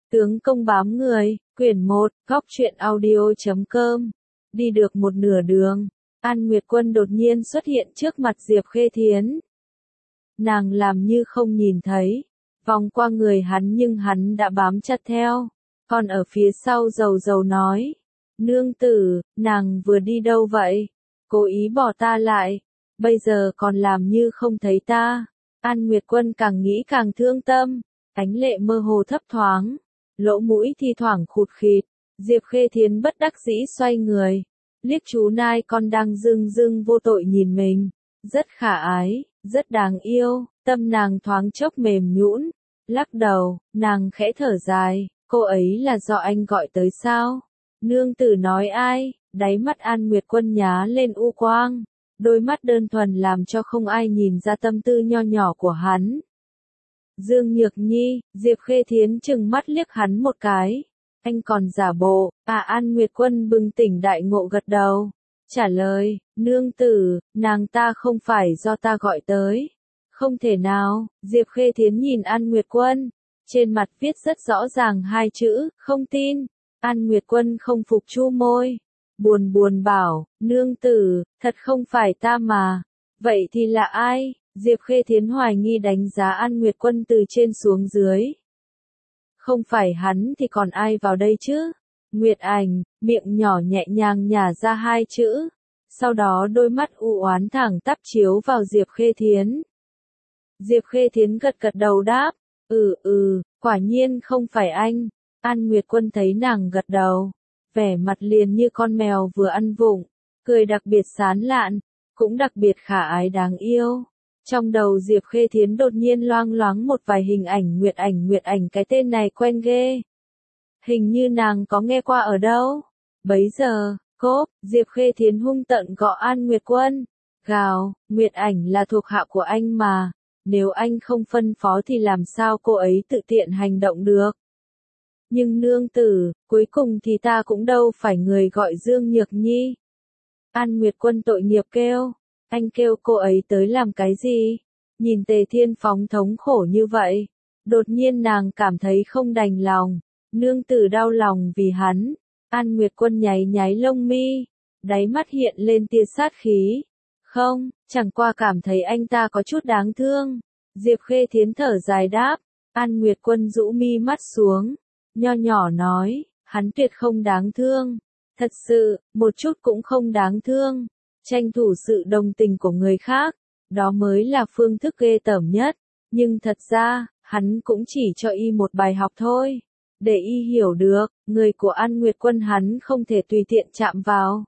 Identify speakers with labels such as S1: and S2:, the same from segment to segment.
S1: Tướng công bám người, quyển 1, góc truyện audio.com. Đi được một nửa đường, An Nguyệt Quân đột nhiên xuất hiện trước mặt Diệp Khê Thiến. Nàng làm như không nhìn thấy, vòng qua người hắn nhưng hắn đã bám chặt theo, còn ở phía sau rầu rầu nói. Nương tử, nàng vừa đi đâu vậy? Cố ý bỏ ta lại, bây giờ còn làm như không thấy ta. An Nguyệt Quân càng nghĩ càng thương tâm, ánh lệ mơ hồ thấp thoáng, lỗ mũi thi thoảng khụt khịt. Diệp Khê Thiến bất đắc dĩ xoay người, liếc chú nai con đang dưng dưng vô tội nhìn mình, rất khả ái, rất đáng yêu, tâm nàng thoáng chốc mềm nhũn, lắc đầu, nàng khẽ thở dài, cô ấy là do anh gọi tới sao? Nương tử nói ai? Đáy mắt An Nguyệt Quân nhá lên u quang, đôi mắt đơn thuần làm cho không ai nhìn ra tâm tư nho nhỏ của hắn. Dương Nhược Nhi, Diệp Khê Thiến chừng mắt liếc hắn một cái. Anh còn giả bộ, An Nguyệt Quân bừng tỉnh đại ngộ gật đầu. Trả lời, nương tử, nàng ta không phải do ta gọi tới. Không thể nào, Diệp Khê Thiến nhìn An Nguyệt Quân. Trên mặt viết rất rõ ràng hai chữ, không tin. An Nguyệt Quân không phục chu môi. Buồn buồn bảo, nương tử, thật không phải ta mà. Vậy thì là ai? Diệp Khê Thiến hoài nghi đánh giá An Nguyệt Quân từ trên xuống dưới. Không phải hắn thì còn ai vào đây chứ? Nguyệt Ảnh, miệng nhỏ nhẹ nhàng nhả ra hai chữ. Sau đó đôi mắt u oán thẳng tắp chiếu vào Diệp Khê Thiến. Diệp Khê Thiến gật gật đầu đáp. Quả nhiên không phải anh. An Nguyệt Quân thấy nàng gật đầu, vẻ mặt liền như con mèo vừa ăn vụng, cười đặc biệt sán lạn, cũng đặc biệt khả ái đáng yêu. Trong đầu Diệp Khê Thiến đột nhiên loang loáng một vài hình ảnh Nguyệt Ảnh, cái tên này quen ghê. Hình như nàng có nghe qua ở đâu. Bấy giờ, cốp, Diệp Khê Thiến hung tợn gọi An Nguyệt Quân. Gào, Nguyệt Ảnh là thuộc hạ của anh mà, nếu anh không phân phó thì làm sao cô ấy tự tiện hành động được. Nhưng nương tử, cuối cùng thì ta cũng đâu phải người gọi Dương Nhược Nhi. An Nguyệt Quân tội nghiệp kêu, anh kêu cô ấy tới làm cái gì? Nhìn Tề Thiên Phóng thống khổ như vậy, đột nhiên nàng cảm thấy không đành lòng, nương tử đau lòng vì hắn. An Nguyệt Quân nháy nháy lông mi, đáy mắt hiện lên tia sát khí. Không, chẳng qua cảm thấy anh ta có chút đáng thương. Diệp Khê Thiến thở dài đáp. An Nguyệt Quân rũ mi mắt xuống, nho nhỏ nói, hắn tuyệt không đáng thương. Thật sự, một chút cũng không đáng thương. Tranh thủ sự đồng tình của người khác, đó mới là phương thức ghê tởm nhất. Nhưng thật ra, hắn cũng chỉ cho y một bài học thôi. Để y hiểu được, người của An Nguyệt Quân hắn không thể tùy tiện chạm vào.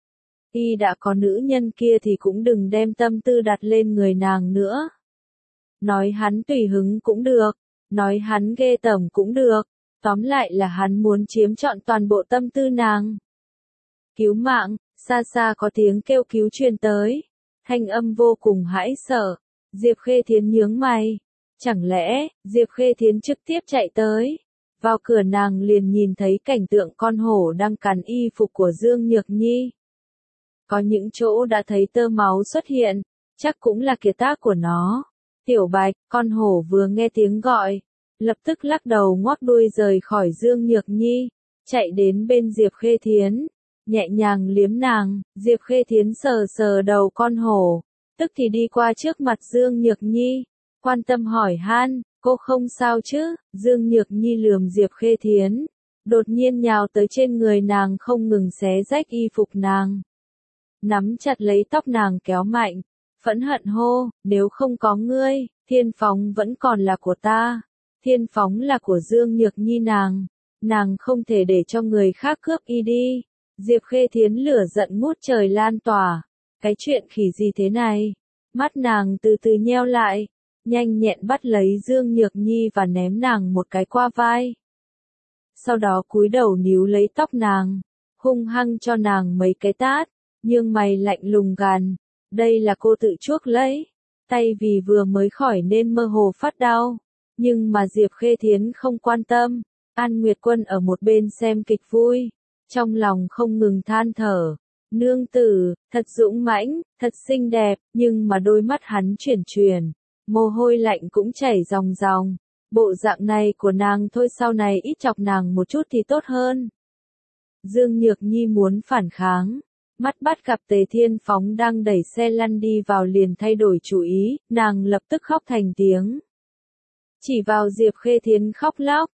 S1: Y đã có nữ nhân kia thì cũng đừng đem tâm tư đặt lên người nàng nữa. Nói hắn tùy hứng cũng được, nói hắn ghê tởm cũng được. Tóm lại là hắn muốn chiếm trọn toàn bộ tâm tư nàng. Cứu mạng, xa xa có tiếng kêu cứu truyền tới. Thanh âm vô cùng hãi sợ. Diệp Khê Thiến nhướng mày. Chẳng lẽ, Diệp Khê Thiến trực tiếp chạy tới. Vào cửa nàng liền nhìn thấy cảnh tượng con hổ đang cắn y phục của Dương Nhược Nhi. Có những chỗ đã thấy tơ máu xuất hiện, chắc cũng là kiệt tác của nó. Tiểu Bạch, con hổ vừa nghe tiếng gọi, lập tức lắc đầu ngoắc đuôi rời khỏi Dương Nhược Nhi, chạy đến bên Diệp Khê Thiến, nhẹ nhàng liếm nàng. Diệp Khê Thiến sờ sờ đầu con hổ, tức thì đi qua trước mặt Dương Nhược Nhi, quan tâm hỏi han, cô không sao chứ? Dương Nhược Nhi lườm Diệp Khê Thiến, đột nhiên nhào tới trên người nàng không ngừng xé rách y phục nàng, nắm chặt lấy tóc nàng kéo mạnh, phẫn hận hô, nếu không có ngươi, Thiên Phóng vẫn còn là của ta. Thiên Phóng là của Dương Nhược Nhi nàng không thể để cho người khác cướp y đi. Diệp Khê Thiến lửa giận ngút trời lan tỏa, cái chuyện khỉ gì thế này? Mắt nàng từ từ nheo lại, nhanh nhẹn bắt lấy Dương Nhược Nhi và ném nàng một cái qua vai. Sau đó cúi đầu níu lấy tóc nàng, hung hăng cho nàng mấy cái tát, nhưng mày lạnh lùng gằn, đây là cô tự chuốc lấy, tay vì vừa mới khỏi nên mơ hồ phát đau. Nhưng mà Diệp Khê Thiến không quan tâm. An Nguyệt Quân ở một bên xem kịch vui, trong lòng không ngừng than thở. Nương tử, thật dũng mãnh, thật xinh đẹp, nhưng mà đôi mắt hắn chuyển, mồ hôi lạnh cũng chảy ròng ròng. Bộ dạng này của nàng thôi sau này ít chọc nàng một chút thì tốt hơn. Dương Nhược Nhi muốn phản kháng. Mắt bắt gặp Tề Thiên Phóng đang đẩy xe lăn đi vào liền thay đổi chủ ý, nàng lập tức khóc thành tiếng. Chỉ vào Diệp Khê Thiến khóc lóc,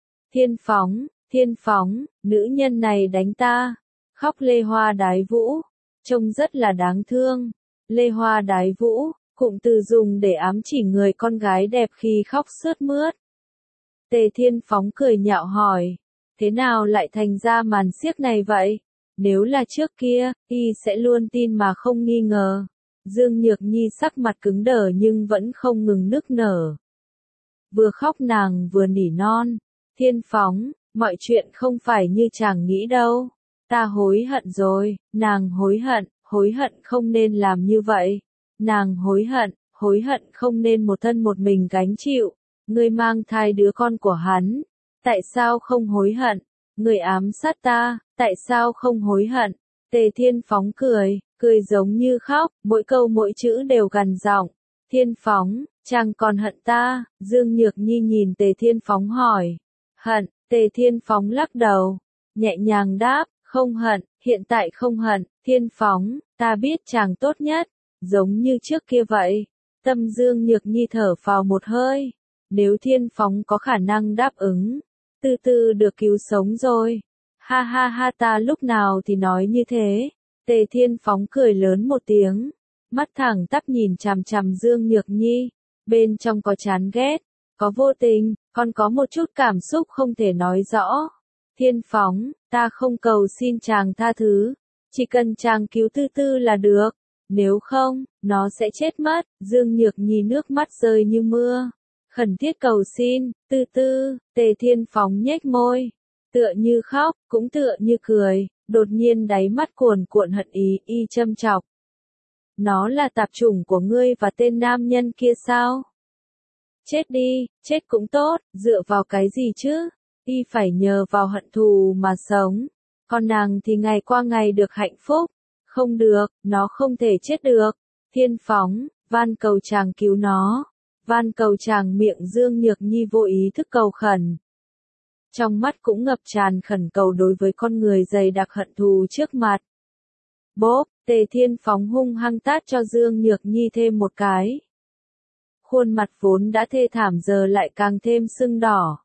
S1: Thiên Phóng, nữ nhân này đánh ta, khóc lê hoa đái vũ, trông rất là đáng thương. Lê hoa đái vũ, cụm từ dùng để ám chỉ người con gái đẹp khi khóc sướt mướt. Tề Thiên Phóng cười nhạo hỏi, thế nào lại thành ra màn xiếc này vậy? Nếu là trước kia, y sẽ luôn tin mà không nghi ngờ. Dương Nhược Nhi sắc mặt cứng đờ nhưng vẫn không ngừng nức nở. Vừa khóc nàng vừa nỉ non, Thiên Phóng, mọi chuyện không phải như chàng nghĩ đâu. Ta hối hận rồi, nàng hối hận không nên làm như vậy. Nàng hối hận không nên một thân một mình gánh chịu. Ngươi mang thai đứa con của hắn, tại sao không hối hận? Ngươi ám sát ta, tại sao không hối hận? Tề Thiên Phóng cười giống như khóc, mỗi câu mỗi chữ đều gằn giọng. Thiên Phóng, chàng còn hận ta? Dương Nhược Nhi nhìn Tề Thiên Phóng hỏi. Hận, Tề Thiên Phóng lắc đầu, nhẹ nhàng đáp, không hận, hiện tại không hận. Thiên Phóng, ta biết chàng tốt nhất, giống như trước kia vậy. Tâm Dương Nhược Nhi thở phào một hơi. Nếu Thiên Phóng có khả năng đáp ứng, từ từ được cứu sống rồi. Ha ha ha, ta lúc nào thì nói như thế. Tề Thiên Phóng cười lớn một tiếng, mắt thẳng tắp nhìn chằm chằm Dương Nhược Nhi, bên trong có chán ghét, có vô tình, còn có một chút cảm xúc không thể nói rõ. Thiên Phóng, ta không cầu xin chàng tha thứ, chỉ cần chàng cứu Tư Tư là được, nếu không, nó sẽ chết mất. Dương Nhược Nhi nước mắt rơi như mưa, khẩn thiết cầu xin. Tư Tư. Tề Thiên Phóng nhếch môi, tựa như khóc, cũng tựa như cười, đột nhiên đáy mắt cuồn cuộn hận ý, y châm chọc. Nó là tạp chủng của ngươi và tên nam nhân kia sao? Chết đi, chết cũng tốt, dựa vào cái gì chứ? Y phải nhờ vào hận thù mà sống. Còn nàng thì ngày qua ngày được hạnh phúc. Không được, nó không thể chết được. Thiên Phóng, van cầu chàng cứu nó. Van cầu chàng. Miệng Dương Nhược Nhi vô ý thức cầu khẩn. Trong mắt cũng ngập tràn khẩn cầu đối với con người dày đặc hận thù trước mặt. Bốp, Tề Thiên Phóng hung hăng tát cho Dương Nhược Nhi thêm một cái. Khuôn mặt vốn đã thê thảm giờ lại càng thêm sưng đỏ.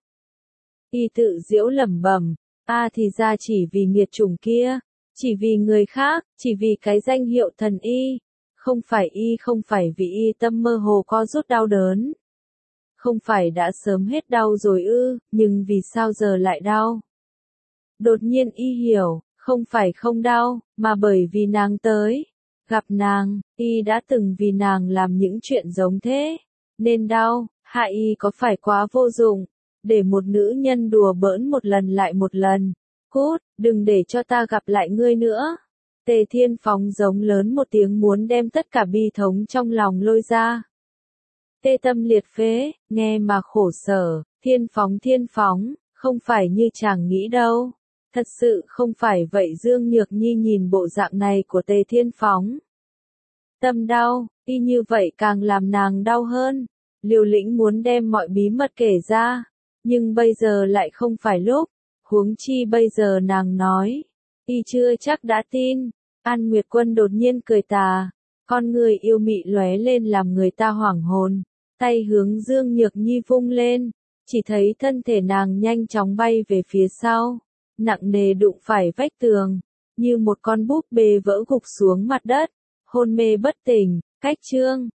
S1: Y tự giễu lẩm bẩm, thì ra chỉ vì nghiệt chủng kia, chỉ vì người khác, chỉ vì cái danh hiệu thần y. Không phải vì y tâm mơ hồ co rút đau đớn. Không phải đã sớm hết đau rồi ư, nhưng vì sao giờ lại đau? Đột nhiên y hiểu, không phải không đau, mà bởi vì nàng tới. Gặp nàng, y đã từng vì nàng làm những chuyện giống thế. Nên đau, hại y có phải quá vô dụng, để một nữ nhân đùa bỡn một lần lại một lần. Cút, đừng để cho ta gặp lại ngươi nữa. Tề Thiên Phóng giống lớn một tiếng muốn đem tất cả bi thống trong lòng lôi ra. Tê tâm liệt phế, nghe mà khổ sở. Thiên Phóng, không phải như chàng nghĩ đâu. Thật sự không phải vậy. Dương Nhược Nhi nhìn bộ dạng này của Tề Thiên Phóng. Tâm đau, y như vậy càng làm nàng đau hơn. Liều lĩnh muốn đem mọi bí mật kể ra. Nhưng bây giờ lại không phải lúc. Huống chi bây giờ nàng nói. Y chưa chắc đã tin. An Nguyệt Quân đột nhiên cười tà. Con người yêu mị lóe lên làm người ta hoảng hồn. Tay hướng Dương Nhược Nhi vung lên. Chỉ thấy thân thể nàng nhanh chóng bay về phía sau. Nặng nề đụng phải vách tường. Như một con búp bê vỡ gục xuống mặt đất. Hôn mê bất tỉnh. Cách chương.